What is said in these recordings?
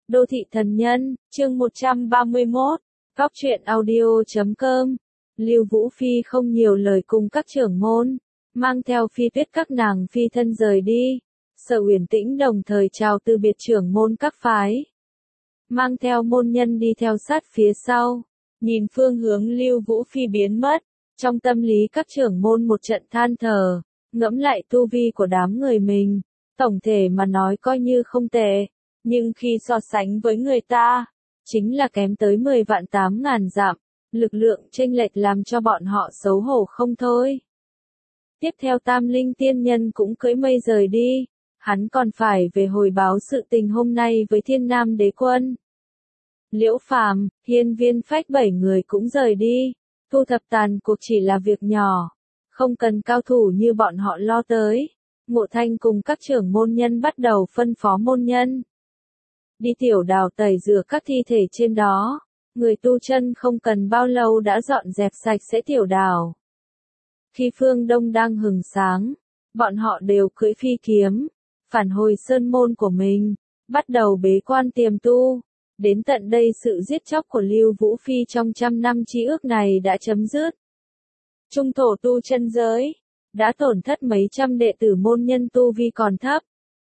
Đô thị thần nhân, chương 131, Góc truyện audio.com. Lưu Vũ Phi không nhiều lời cùng các trưởng môn, mang theo Phi Tuyết các nàng phi thân rời đi. Sở Uyển Tĩnh đồng thời chào từ biệt trưởng môn các phái, mang theo môn nhân đi theo sát phía sau, nhìn phương hướng Lưu Vũ Phi biến mất, trong tâm lý các trưởng môn một trận than thở, ngẫm lại tu vi của đám người mình, tổng thể mà nói coi như không tệ, nhưng khi so sánh với người ta, chính là kém tới 10 vạn 8 ngàn dặm, lực lượng chênh lệch làm cho bọn họ xấu hổ không thôi. Tiếp theo Tam Linh Tiên Nhân cũng cưỡi mây rời đi, hắn còn phải về hồi báo sự tình hôm nay với Thiên Nam Đế Quân. Liễu Phàm, Hiên Viên Phách 7 người cũng rời đi, thu thập tàn cuộc chỉ là việc nhỏ, không cần cao thủ như bọn họ lo tới. Ngộ Thanh cùng các trưởng môn nhân bắt đầu phân phó môn nhân đi tiểu đào tẩy rửa các thi thể trên đó, người tu chân không cần bao lâu đã dọn dẹp sạch sẽ tiểu đào. Khi phương đông đang hừng sáng, bọn họ đều cưỡi phi kiếm, phản hồi sơn môn của mình, bắt đầu bế quan tiềm tu. Đến tận đây sự giết chóc của Lưu Vũ Phi trong trăm năm chi ước này đã chấm dứt. Trung thổ tu chân giới đã tổn thất mấy trăm đệ tử môn nhân tu vi còn thấp.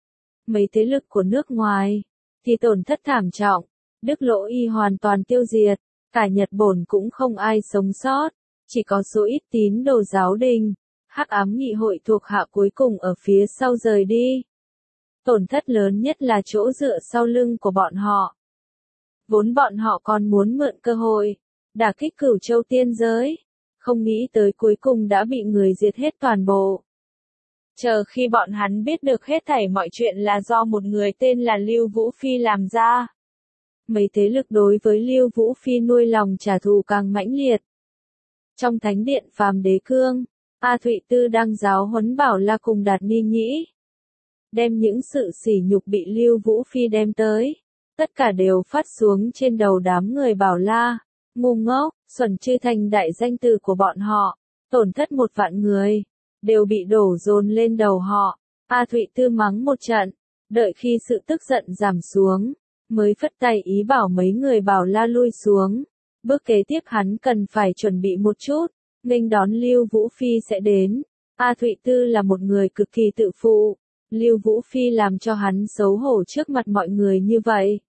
Mấy thế lực của nước ngoài thì tổn thất thảm trọng, Đức Lỗ Y hoàn toàn tiêu diệt, cả Nhật Bổn cũng không ai sống sót, chỉ có số ít tín đồ giáo đình, Hắc Ám Nghị hội thuộc hạ cuối cùng ở phía sau rời đi. Tổn thất lớn nhất là chỗ dựa sau lưng của bọn họ. Vốn bọn họ còn muốn mượn cơ hội đả kích Cửu Châu tiên giới, không nghĩ tới cuối cùng đã bị người diệt hết toàn bộ. Chờ khi bọn hắn biết được hết thảy mọi chuyện là do một người tên là Lưu Vũ Phi làm ra. Mấy thế lực đối với Lưu Vũ Phi nuôi lòng trả thù càng mãnh liệt. Trong thánh điện Phàm Đế Cương, A Thụy Tư đang giáo huấn Bảo La cùng Đạt Ni Nhĩ. Đem những sự sỉ nhục bị Lưu Vũ Phi đem tới, tất cả đều phát xuống trên đầu đám người Bảo La. Ngu ngốc, xuẩn chư thành đại danh từ của bọn họ, tổn thất 1 vạn người, đều bị đổ dồn lên đầu họ. A Thụy Tư mắng một trận, đợi khi sự tức giận giảm xuống, mới phất tay ý bảo mấy người Bảo La lui xuống. Bước kế tiếp hắn cần phải chuẩn bị một chút, nghênh đón Lưu Vũ Phi sẽ đến. A Thụy Tư là một người cực kỳ tự phụ, Lưu Vũ Phi làm cho hắn xấu hổ trước mặt mọi người như vậy.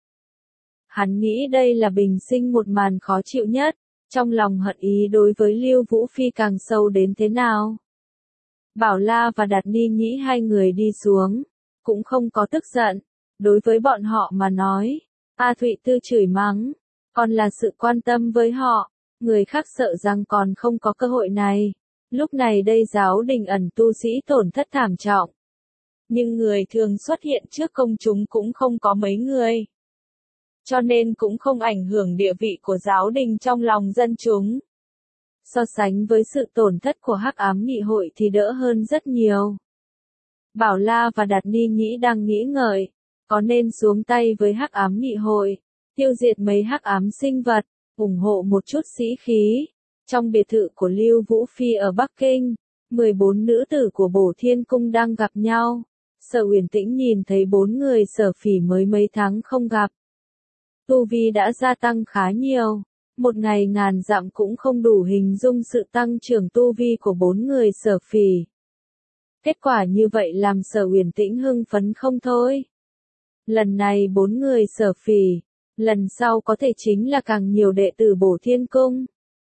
Hắn nghĩ đây là bình sinh một màn khó chịu nhất, trong lòng hận ý đối với Lưu Vũ Phi càng sâu đến thế nào. Bảo La và Đạt Ni Nhĩ hai người đi xuống, cũng không có tức giận, đối với bọn họ mà nói, A Thụy Tư chửi mắng, còn là sự quan tâm với họ, người khác sợ rằng còn không có cơ hội này. Lúc này đây giáo đình ẩn tu sĩ tổn thất thảm trọng, nhưng người thường xuất hiện trước công chúng cũng không có mấy người, cho nên cũng không ảnh hưởng địa vị của giáo đình trong lòng dân chúng. So sánh với sự tổn thất của Hắc Ám Nghị hội thì đỡ hơn rất nhiều. Bảo La và Đạt Ni Nhĩ đang nghĩ ngợi, có nên xuống tay với Hắc Ám Nghị hội, tiêu diệt mấy hắc ám sinh vật, ủng hộ một chút sĩ khí. Trong biệt thự của Lưu Vũ Phi ở Bắc Kinh, 14 nữ tử của Bổ Thiên Cung đang gặp nhau. Sở Uyển Tĩnh nhìn thấy 4 người Sở Phỉ mới mấy tháng không gặp, tu vi đã gia tăng khá nhiều. Một ngày ngàn dặm cũng không đủ hình dung sự tăng trưởng tu vi của 4 người Sở Phỉ. Kết quả như vậy làm Sở Uyển Tĩnh hưng phấn không thôi. Lần này 4 người Sở Phỉ, lần sau có thể chính là càng nhiều đệ tử Bổ Thiên Cung.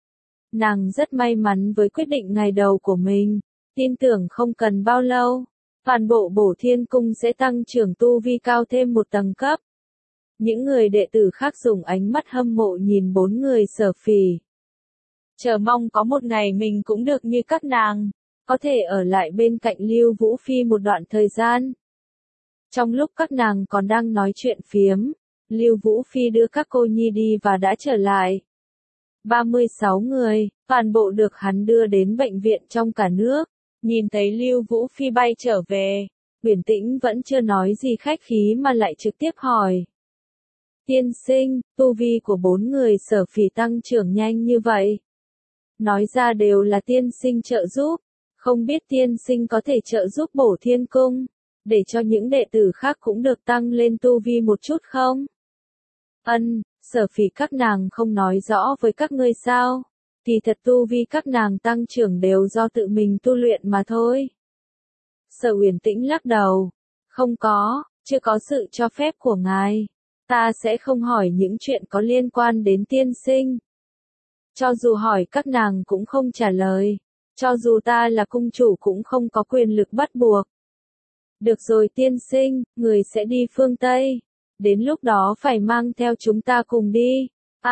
Nàng rất may mắn với quyết định ngày đầu của mình, tin tưởng không cần bao lâu, toàn bộ Bổ Thiên Cung sẽ tăng trưởng tu vi cao thêm một tầng cấp. Những người đệ tử khác dùng ánh mắt hâm mộ nhìn 4 người Sở Phỉ. Chờ mong có một ngày mình cũng được như các nàng, có thể ở lại bên cạnh Lưu Vũ Phi một đoạn thời gian. Trong lúc các nàng còn đang nói chuyện phiếm, Lưu Vũ Phi đưa các cô nhi đi và đã trở lại. 36 người, toàn bộ được hắn đưa đến bệnh viện trong cả nước. Nhìn thấy Lưu Vũ Phi bay trở về, Uyển Tĩnh vẫn chưa nói gì khách khí mà lại trực tiếp hỏi. Tiên sinh, tu vi của 4 người Sở Phỉ tăng trưởng nhanh như vậy. Nói ra đều là tiên sinh trợ giúp, không biết tiên sinh có thể trợ giúp Bổ Thiên Cung, để cho những đệ tử khác cũng được tăng lên tu vi một chút không? Sở Phỉ các nàng không nói rõ với các ngươi sao? Kỳ thật tu vi các nàng tăng trưởng đều do tự mình tu luyện mà thôi. Sở Uyển Tĩnh lắc đầu. Không có, chưa có sự cho phép của ngài. Ta sẽ không hỏi những chuyện có liên quan đến tiên sinh. Cho dù hỏi các nàng cũng không trả lời. Cho dù ta là cung chủ cũng không có quyền lực bắt buộc. Được rồi tiên sinh, người sẽ đi phương Tây. Đến lúc đó phải mang theo chúng ta cùng đi.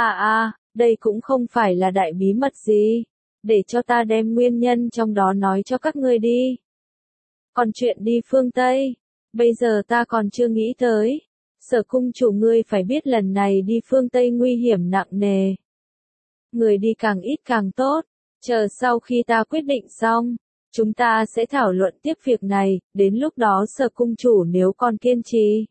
Đây cũng không phải là đại bí mật gì. Để cho ta đem nguyên nhân trong đó nói cho các ngươi đi. Còn chuyện đi phương Tây, bây giờ ta còn chưa nghĩ tới. Sở cung chủ ngươi phải biết lần này đi phương Tây nguy hiểm nặng nề. Người đi càng ít càng tốt. Chờ sau khi ta quyết định xong, chúng ta sẽ thảo luận tiếp việc này, đến lúc đó sở cung chủ nếu còn kiên trì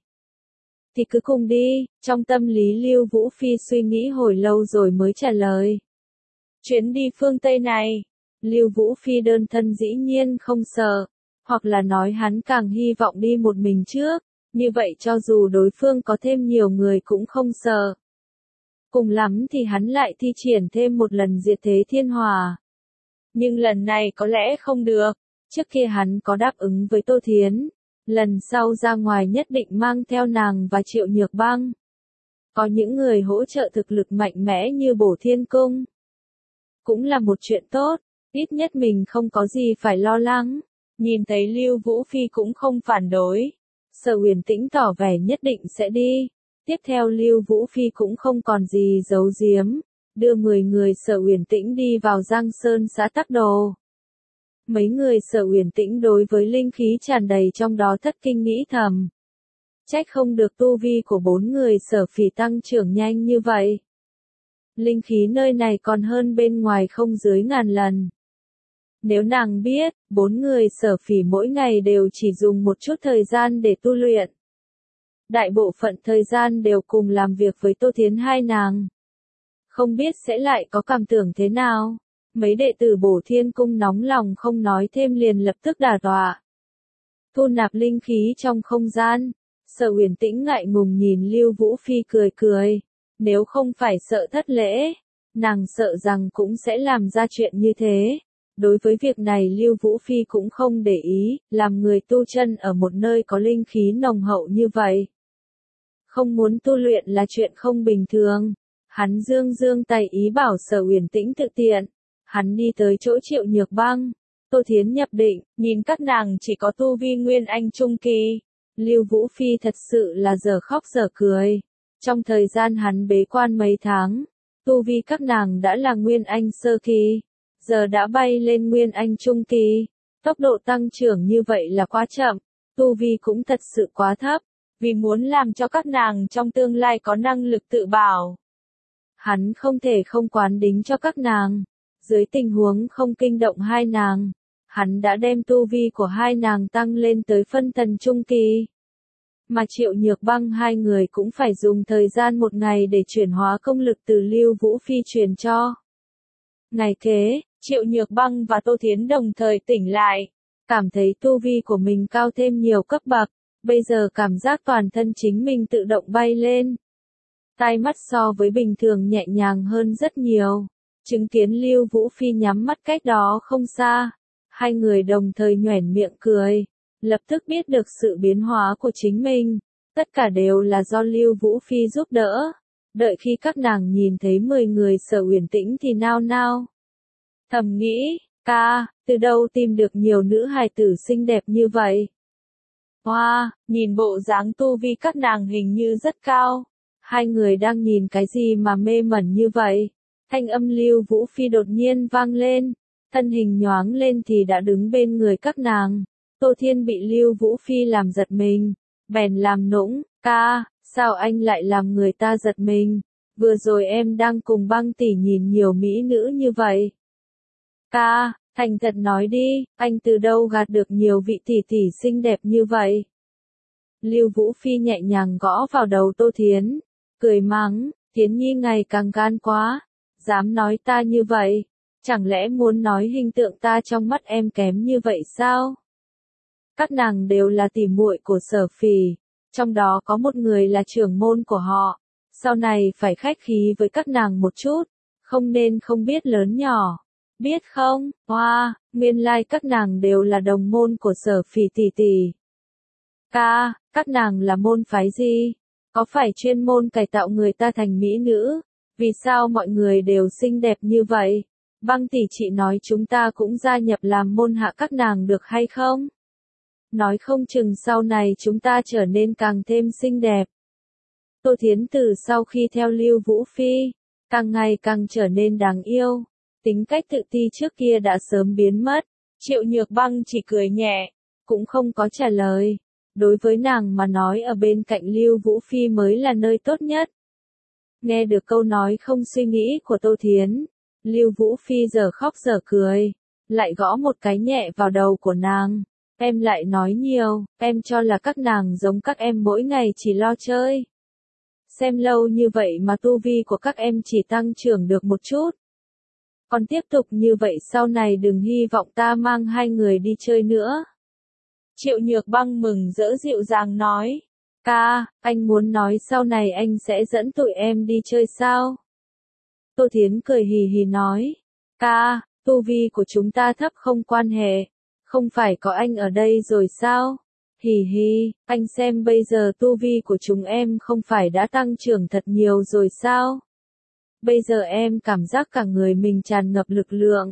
thì cứ cùng đi. Trong tâm lý Lưu Vũ Phi suy nghĩ hồi lâu rồi mới trả lời. Chuyến đi phương Tây này, Lưu Vũ Phi đơn thân dĩ nhiên không sợ, hoặc là nói hắn càng hy vọng đi một mình trước, như vậy cho dù đối phương có thêm nhiều người cũng không sợ. Cùng lắm thì hắn lại thi triển thêm một lần diệt thế thiên hỏa. Nhưng lần này có lẽ không được, trước kia hắn có đáp ứng với Tô Thiến. Lần sau ra ngoài nhất định mang theo nàng và Triệu Nhược Băng. Có những người hỗ trợ thực lực mạnh mẽ như Bổ Thiên Cung. Cũng là một chuyện tốt, ít nhất mình không có gì phải lo lắng. Nhìn thấy Lưu Vũ Phi cũng không phản đối. Sở Uyển Tĩnh tỏ vẻ nhất định sẽ đi. Tiếp theo Lưu Vũ Phi cũng không còn gì giấu giếm. Đưa 10 người Sở Uyển Tĩnh đi vào Giang Sơn xã Tắc Đồ. Mấy người Sở Uyển Tĩnh đối với linh khí tràn đầy trong đó thất kinh nghĩ thầm. Trách không được tu vi của 4 người Sở Phỉ tăng trưởng nhanh như vậy. Linh khí nơi này còn hơn bên ngoài không dưới 1000 lần. Nếu nàng biết, 4 người Sở Phỉ mỗi ngày đều chỉ dùng một chút thời gian để tu luyện. Đại bộ phận thời gian đều cùng làm việc với Tô Thiến hai nàng. Không biết sẽ lại có cảm tưởng thế nào. Mấy đệ tử Bổ Thiên Cung nóng lòng không nói thêm liền lập tức đả tọa. Thu nạp linh khí trong không gian. Sở Uyển Tĩnh ngại ngùng nhìn Lưu Vũ Phi cười cười. Nếu không phải sợ thất lễ, nàng sợ rằng cũng sẽ làm ra chuyện như thế. Đối với việc này Lưu Vũ Phi cũng không để ý, làm người tu chân ở một nơi có linh khí nồng hậu như vậy. Không muốn tu luyện là chuyện không bình thường. Hắn dương tay ý bảo Sở Uyển Tĩnh tự tiện. Hắn đi tới chỗ Triệu Nhược Băng. Tô Thiến nhập định, nhìn các nàng chỉ có tu vi Nguyên Anh trung kỳ. Lưu Vũ Phi thật sự là giờ khóc giờ cười. Trong thời gian hắn bế quan mấy tháng, tu vi các nàng đã là Nguyên Anh sơ kỳ, giờ đã bay lên Nguyên Anh trung kỳ. Tốc độ tăng trưởng như vậy là quá chậm, tu vi cũng thật sự quá thấp, vì muốn làm cho các nàng trong tương lai có năng lực tự bảo. Hắn không thể không quán đính cho các nàng. Dưới tình huống không kinh động hai nàng, hắn đã đem tu vi của hai nàng tăng lên tới phân thần trung kỳ. Mà Triệu Nhược Băng hai người cũng phải dùng thời gian một ngày để chuyển hóa công lực từ Lưu Vũ Phi truyền cho. Ngày kế, Triệu Nhược Băng và Tô Thiến đồng thời tỉnh lại, cảm thấy tu vi của mình cao thêm nhiều cấp bậc, bây giờ cảm giác toàn thân chính mình tự động bay lên. Tai mắt so với bình thường nhẹ nhàng hơn rất nhiều. Chứng kiến Lưu Vũ Phi nhắm mắt cách đó không xa, hai người đồng thời nhoẻn miệng cười, lập tức biết được sự biến hóa của chính mình, tất cả đều là do Lưu Vũ Phi giúp đỡ. Đợi khi các nàng nhìn thấy 10 người Sở Uyển Tĩnh thì nao nao. Thầm nghĩ, từ đâu tìm được nhiều nữ hài tử xinh đẹp như vậy? Wow, nhìn bộ dáng tu vi các nàng hình như rất cao. Hai người đang nhìn cái gì mà mê mẩn như vậy? Thanh âm Lưu Vũ Phi đột nhiên vang lên, thân hình nhoáng lên thì đã đứng bên người các nàng. Tô Thiên bị Lưu Vũ Phi làm giật mình, bèn làm nũng, sao anh lại làm người ta giật mình? Vừa rồi em đang cùng Băng tỷ nhìn nhiều mỹ nữ như vậy. Thành thật nói đi, anh từ đâu gạt được nhiều vị tỷ tỷ xinh đẹp như vậy? Lưu Vũ Phi nhẹ nhàng gõ vào đầu Tô Thiến, cười mắng, Thiến Nhi ngày càng gan quá. Dám nói ta như vậy, chẳng lẽ muốn nói hình tượng ta trong mắt em kém như vậy sao? Các nàng đều là tỉ muội của Sở Phỉ, trong đó có một người là trưởng môn của họ. Sau này phải khách khí với các nàng một chút, không nên không biết lớn nhỏ. Biết không, hoa, nguyên lai các nàng đều là đồng môn của Sở Phỉ tỷ tỷ. Ca, các nàng là môn phái gì? Có phải chuyên môn cải tạo người ta thành mỹ nữ? Vì sao mọi người đều xinh đẹp như vậy? Băng tỷ chị nói chúng ta cũng gia nhập làm môn hạ các nàng được hay không? Nói không chừng sau này chúng ta trở nên càng thêm xinh đẹp. Tô Thiến từ sau khi theo Lưu Vũ Phi, càng ngày càng trở nên đáng yêu. Tính cách tự ti trước kia đã sớm biến mất. Triệu Nhược Băng chỉ cười nhẹ, cũng không có trả lời. Đối với nàng mà nói ở bên cạnh Lưu Vũ Phi mới là nơi tốt nhất. Nghe được câu nói không suy nghĩ của Tô Thiến, Lưu Vũ Phi giờ khóc giờ cười, lại gõ một cái nhẹ vào đầu của nàng. Em lại nói nhiều, em cho là các nàng giống các em mỗi ngày chỉ lo chơi. Xem lâu như vậy mà tu vi của các em chỉ tăng trưởng được một chút. Còn tiếp tục như vậy sau này đừng hy vọng ta mang hai người đi chơi nữa. Triệu Nhược Băng mừng rỡ dịu dàng nói. Ca, anh muốn nói sau này anh sẽ dẫn tụi em đi chơi sao? Tô Thiến cười hì hì nói. Ca, tu vi của chúng ta thấp không quan hệ. Không phải có anh ở đây rồi sao? Hì hì, anh xem bây giờ tu vi của chúng em không phải đã tăng trưởng thật nhiều rồi sao? Bây giờ em cảm giác cả người mình tràn ngập lực lượng.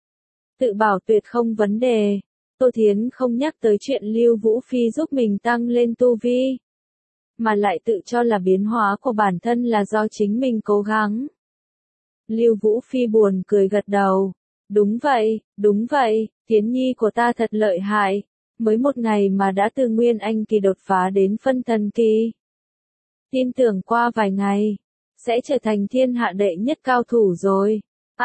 Tự bảo tuyệt không vấn đề. Tô Thiến không nhắc tới chuyện Lưu Vũ Phi giúp mình tăng lên tu vi, mà lại tự cho là biến hóa của bản thân là do chính mình cố gắng. Lưu Vũ Phi buồn cười gật đầu. Đúng vậy, Thiến nhi của ta thật lợi hại. Mới một ngày mà đã từ Nguyên Anh kỳ đột phá đến phân thần kỳ. Tin tưởng qua vài ngày, sẽ trở thành thiên hạ đệ nhất cao thủ rồi.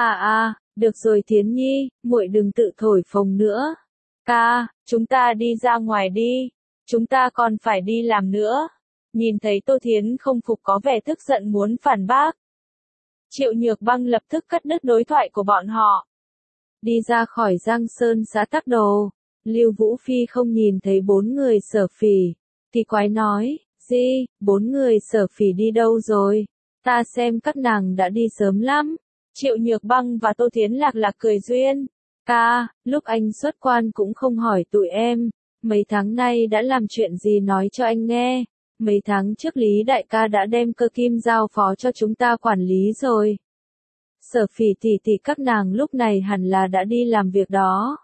Được rồi Thiến nhi, muội đừng tự thổi phồng nữa. Ca, chúng ta đi ra ngoài đi. Chúng ta còn phải đi làm nữa. Nhìn thấy Tô Thiến không phục có vẻ tức giận muốn phản bác. Triệu Nhược Băng lập tức cắt đứt đối thoại của bọn họ. Đi ra khỏi Giang Sơn xã Tắc Đồ, Lưu Vũ Phi không nhìn thấy bốn người Sở Phỉ, thì quái nói, gì, bốn người Sở Phỉ đi đâu rồi? Ta xem các nàng đã đi sớm lắm. Triệu Nhược Băng và Tô Thiến lạc lạc cười duyên. Ca, lúc anh xuất quan cũng không hỏi tụi em, mấy tháng nay đã làm chuyện gì nói cho anh nghe. Mấy tháng trước Lý đại ca đã đem Cơ Kim giao phó cho chúng ta quản lý rồi. Sở Phỉ tỷ tỷ các nàng lúc này hẳn là đã đi làm việc đó.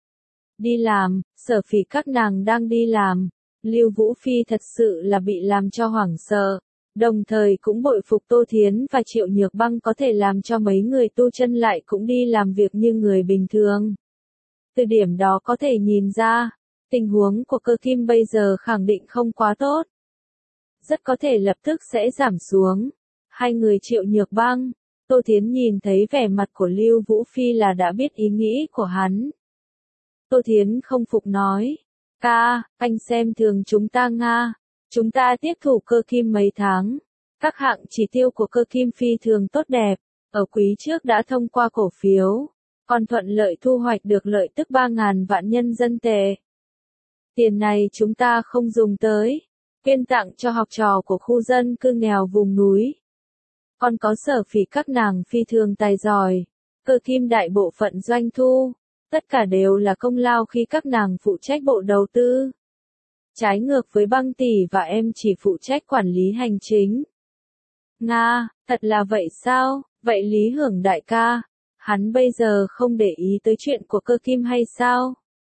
Đi làm, Sở Phỉ các nàng đang đi làm. Lưu Vũ Phi thật sự là bị làm cho hoảng sợ, đồng thời cũng bội phục Tô Thiến và Triệu Nhược Băng có thể làm cho mấy người tu chân lại cũng đi làm việc như người bình thường. Từ điểm đó có thể nhìn ra, tình huống của Cơ Kim bây giờ khẳng định không quá tốt. Rất có thể lập tức sẽ giảm xuống. Hai người Triệu Nhược Băng, Tô Thiến nhìn thấy vẻ mặt của Lưu Vũ Phi là đã biết ý nghĩ của hắn. Tô Thiến không phục nói. Ca, anh xem thường chúng ta Nga. Chúng ta tiếp thủ Cơ Kim mấy tháng. Các hạng chỉ tiêu của Cơ Kim phi thường tốt đẹp. Ở quý trước đã thông qua cổ phiếu. Còn thuận lợi thu hoạch được lợi tức 3.000 vạn nhân dân tệ. Tiền này chúng ta không dùng tới. Quyên tặng cho học trò của khu dân cư nghèo vùng núi. Còn có Sở Phỉ các nàng phi thường tài giỏi. Cơ Kim đại bộ phận doanh thu. Tất cả đều là công lao khi các nàng phụ trách bộ đầu tư. Trái ngược với Băng tỷ và em chỉ phụ trách quản lý hành chính. Nga, thật là vậy sao? Vậy Lý Hưởng đại ca, hắn bây giờ không để ý tới chuyện của Cơ Kim hay sao?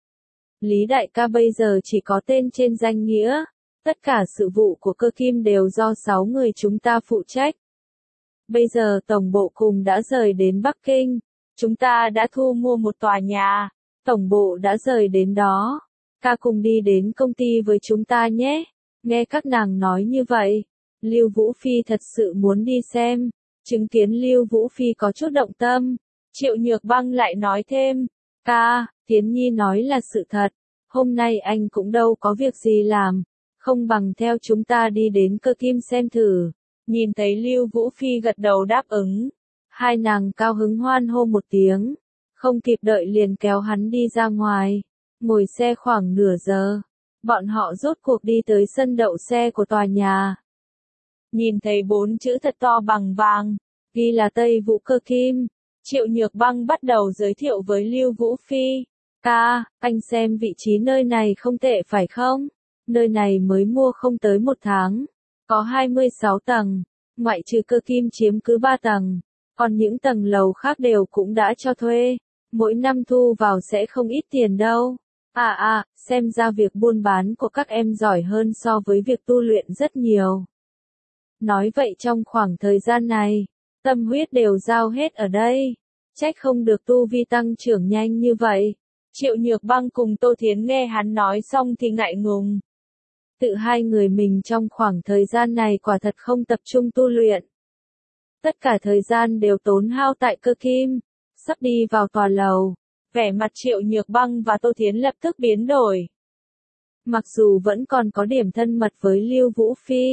Lý đại ca bây giờ chỉ có tên trên danh nghĩa. Tất cả sự vụ của Cơ Kim đều do 6 người chúng ta phụ trách. Bây giờ tổng bộ cùng đã rời đến Bắc Kinh. Chúng ta đã thu mua một tòa nhà. Tổng bộ đã rời đến đó. Ca cùng đi đến công ty với chúng ta nhé. Nghe các nàng nói như vậy, Lưu Vũ Phi thật sự muốn đi xem. Chứng kiến Lưu Vũ Phi có chút động tâm. Triệu Nhược Băng lại nói thêm. Ca, Thiến Nhi nói là sự thật. Hôm nay anh cũng đâu có việc gì làm. Không bằng theo chúng ta đi đến Cơ Kim xem thử. Nhìn thấy Lưu Vũ Phi gật đầu đáp ứng. Hai nàng cao hứng hoan hô một tiếng. Không kịp đợi liền kéo hắn đi ra ngoài. Ngồi xe khoảng nửa giờ. Bọn họ rốt cuộc đi tới sân đậu xe của tòa nhà. Nhìn thấy 4 chữ thật to bằng vàng, ghi là Tây Vũ Cơ Kim, Triệu Nhược Băng bắt đầu giới thiệu với Lưu Vũ Phi. Ca, anh xem vị trí nơi này không tệ phải không? Nơi này mới mua không tới 1 tháng. Có 26 tầng, ngoại trừ Cơ Kim chiếm cứ 3 tầng. Còn những tầng lầu khác đều cũng đã cho thuê. Mỗi năm thu vào sẽ không ít tiền đâu. Xem ra việc buôn bán của các em giỏi hơn so với việc tu luyện rất nhiều. Nói vậy trong khoảng thời gian này, tâm huyết đều giao hết ở đây. Trách không được tu vi tăng trưởng nhanh như vậy. Triệu Nhược Băng cùng Tô Thiến nghe hắn nói xong thì ngại ngùng. Tự hai người mình trong khoảng thời gian này quả thật không tập trung tu luyện. Tất cả thời gian đều tốn hao tại Cơ Kim. Sắp đi vào tòa lầu, vẻ mặt Triệu Nhược Băng và Tô Thiến lập tức biến đổi. Mặc dù vẫn còn có điểm thân mật với Lưu Vũ Phi,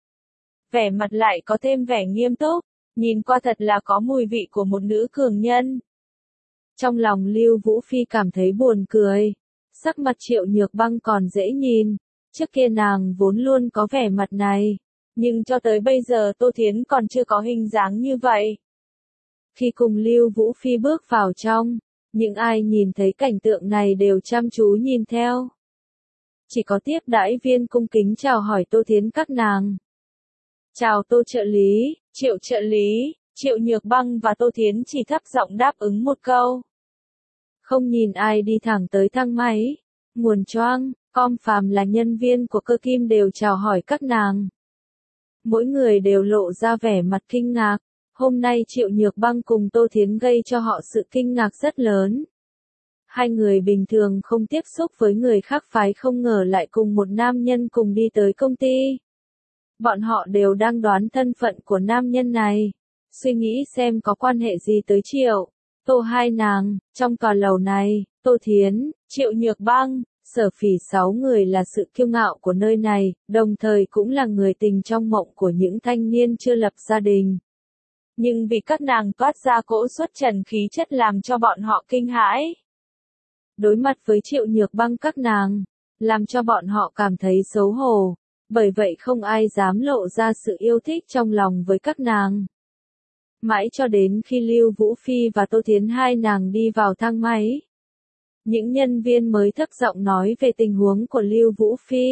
vẻ mặt lại có thêm vẻ nghiêm túc, nhìn qua thật là có mùi vị của một nữ cường nhân. Trong lòng Lưu Vũ Phi cảm thấy buồn cười, sắc mặt Triệu Nhược Băng còn dễ nhìn, trước kia nàng vốn luôn có vẻ mặt này, nhưng cho tới bây giờ Tô Thiến còn chưa có hình dáng như vậy. Khi cùng Lưu Vũ Phi bước vào trong, những ai nhìn thấy cảnh tượng này đều chăm chú nhìn theo. Chỉ có tiếp đãi viên cung kính chào hỏi Tô Thiến các nàng. Chào Tô trợ lý, Triệu trợ lý, Triệu Nhược Băng và Tô Thiến chỉ thấp giọng đáp ứng một câu. Không nhìn ai đi thẳng tới thang máy. Nguồn choang, phàm là nhân viên của Cơ Kim đều chào hỏi các nàng. Mỗi người đều lộ ra vẻ mặt kinh ngạc. Hôm nay Triệu Nhược Băng cùng Tô Thiến gây cho họ sự kinh ngạc rất lớn. Hai người bình thường không tiếp xúc với người khác phái không ngờ lại cùng một nam nhân cùng đi tới công ty. Bọn họ đều đang đoán thân phận của nam nhân này, suy nghĩ xem có quan hệ gì tới Triệu, Tô hai nàng. Trong tòa lầu này, Tô Thiến, Triệu Nhược Băng, Sở Phỉ 6 người là sự kiêu ngạo của nơi này, đồng thời cũng là người tình trong mộng của những thanh niên chưa lập gia đình. Nhưng vì các nàng toát ra cỗ xuất trần khí chất làm cho bọn họ kinh hãi. Đối mặt với Triệu Nhược Băng các nàng, làm cho bọn họ cảm thấy xấu hổ, bởi vậy không ai dám lộ ra sự yêu thích trong lòng với các nàng. Mãi cho đến khi Lưu Vũ Phi và Tô Thiến hai nàng đi vào thang máy. Những nhân viên mới thấp giọng nói về tình huống của Lưu Vũ Phi.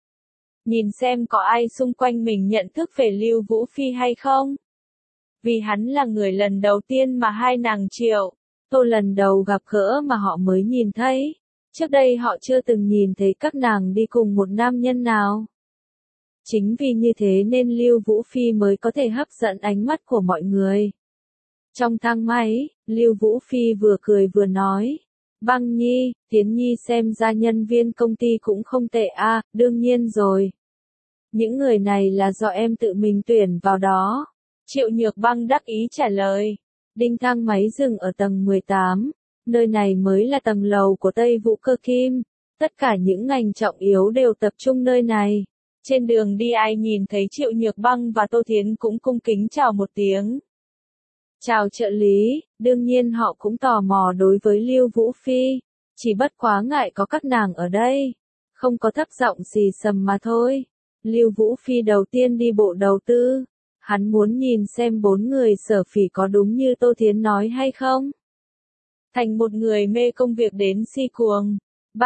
Nhìn xem có ai xung quanh mình nhận thức về Lưu Vũ Phi hay không? Vì hắn là người lần đầu tiên mà hai nàng Triệu, Tô lần đầu gặp gỡ mà họ mới nhìn thấy. Trước đây họ chưa từng nhìn thấy các nàng đi cùng một nam nhân nào. Chính vì như thế nên Lưu Vũ Phi mới có thể hấp dẫn ánh mắt của mọi người. Trong thang máy, Lưu Vũ Phi vừa cười vừa nói. Băng Nhi, Tiến Nhi xem ra nhân viên công ty cũng không tệ đương nhiên rồi. Những người này là do em tự mình tuyển vào đó. Triệu Nhược Băng đắc ý trả lời. Đinh thang máy dừng ở tầng 18. Nơi này mới là tầng lầu của Tây Vũ Cơ Kim. Tất cả những ngành trọng yếu đều tập trung nơi này. Trên đường đi ai nhìn thấy Triệu Nhược Băng và Tô Thiến cũng cung kính chào một tiếng. Chào trợ lý, đương nhiên họ cũng tò mò đối với Lưu Vũ Phi. Chỉ bất quá ngại có các nàng ở đây. Không có thấp giọng xì xầm mà thôi. Lưu Vũ Phi đầu tiên đi bộ đầu tư. Hắn muốn nhìn xem 4 người Sở Phỉ có đúng như Tô Thiến nói hay không. Thành một người mê công việc đến si cuồng.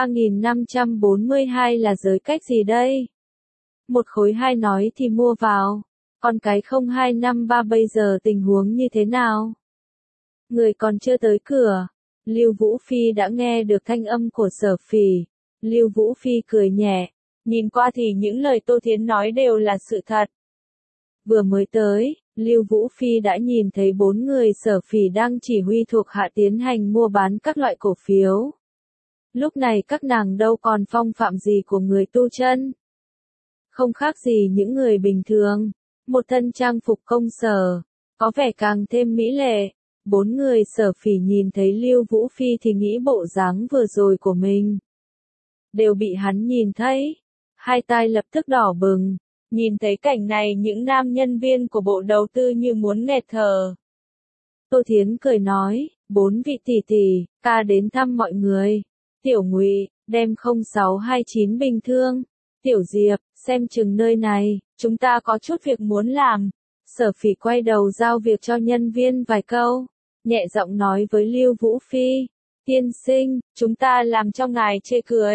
3542 là giới cách gì đây? Một khối 2 nói thì mua vào. Còn cái 0253 bây giờ tình huống như thế nào? Người còn chưa tới cửa. Lưu Vũ Phi đã nghe được thanh âm của Sở Phỉ. Lưu Vũ Phi cười nhẹ. Nhìn qua thì những lời Tô Thiến nói đều là sự thật. Vừa mới tới, Lưu Vũ Phi đã nhìn thấy 4 người Sở Phỉ đang chỉ huy thuộc hạ tiến hành mua bán các loại cổ phiếu. Lúc này các nàng đâu còn phong phạm gì của người tu chân. Không khác gì những người bình thường. Một thân trang phục công sở, có vẻ càng thêm mỹ lệ. 4 người Sở Phỉ nhìn thấy Lưu Vũ Phi thì nghĩ bộ dáng vừa rồi của mình đều bị hắn nhìn thấy. Hai tai lập tức đỏ bừng. Nhìn thấy cảnh này những nam nhân viên của bộ đầu tư như muốn nghẹt thở. Tô Thiến cười nói, 4 vị tỷ tỷ, ca đến thăm mọi người. Tiểu Ngụy, đem 0629 bình thương. Tiểu Diệp, xem chừng nơi này, chúng ta có chút việc muốn làm. Sở Phỉ quay đầu giao việc cho nhân viên vài câu, nhẹ giọng nói với Lưu Vũ Phi, tiên sinh, chúng ta làm cho ngài chê cười.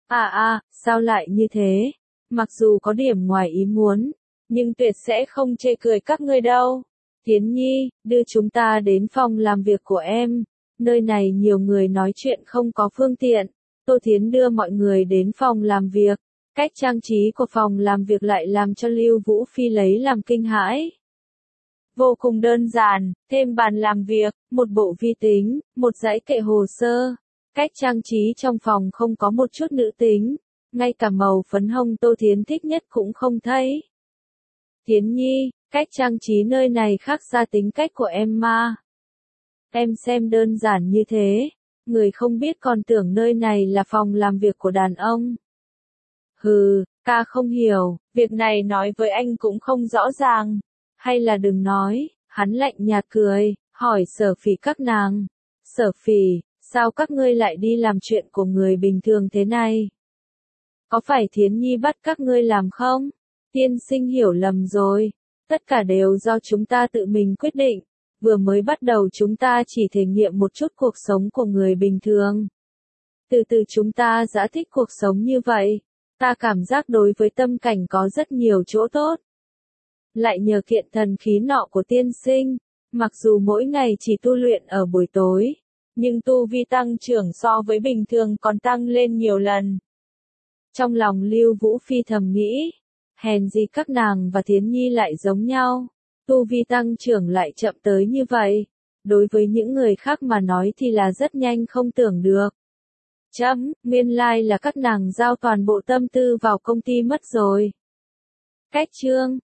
Sao lại như thế? Mặc dù có điểm ngoài ý muốn, nhưng tuyệt sẽ không chê cười các ngươi đâu. Thiến Nhi, đưa chúng ta đến phòng làm việc của em. Nơi này nhiều người nói chuyện không có phương tiện. Tô Thiến đưa mọi người đến phòng làm việc. Cách trang trí của phòng làm việc lại làm cho Lưu Vũ Phi lấy làm kinh hãi. Vô cùng đơn giản, thêm bàn làm việc, một bộ vi tính, một dãy kệ hồ sơ. Cách trang trí trong phòng không có một chút nữ tính. Ngay cả màu phấn hồng Tô Thiến thích nhất cũng không thấy. Thiến Nhi, cách trang trí nơi này khác xa tính cách của em mà. Em xem đơn giản như thế, người không biết còn tưởng nơi này là phòng làm việc của đàn ông. Hừ, ca không hiểu, việc này nói với anh cũng không rõ ràng. Hay là đừng nói, hắn lạnh nhạt cười, hỏi Sở Phỉ các nàng. Sở Phỉ, sao các ngươi lại đi làm chuyện của người bình thường thế này? Có phải Thiến Nhi bắt các ngươi làm không? Tiên sinh hiểu lầm rồi. Tất cả đều do chúng ta tự mình quyết định. Vừa mới bắt đầu chúng ta chỉ thể nghiệm một chút cuộc sống của người bình thường. Từ từ chúng ta đã thích cuộc sống như vậy. Ta cảm giác đối với tâm cảnh có rất nhiều chỗ tốt. Lại nhờ kiện thần khí nọ của tiên sinh, mặc dù mỗi ngày chỉ tu luyện ở buổi tối, nhưng tu vi tăng trưởng so với bình thường còn tăng lên nhiều lần. Trong lòng Lưu Vũ Phi thầm nghĩ, hèn gì các nàng và Thiến Nhi lại giống nhau, tu vi tăng trưởng lại chậm tới như vậy. Đối với những người khác mà nói thì là rất nhanh không tưởng được. Nguyên lai là các nàng giao toàn bộ tâm tư vào công ty mất rồi. Cách chương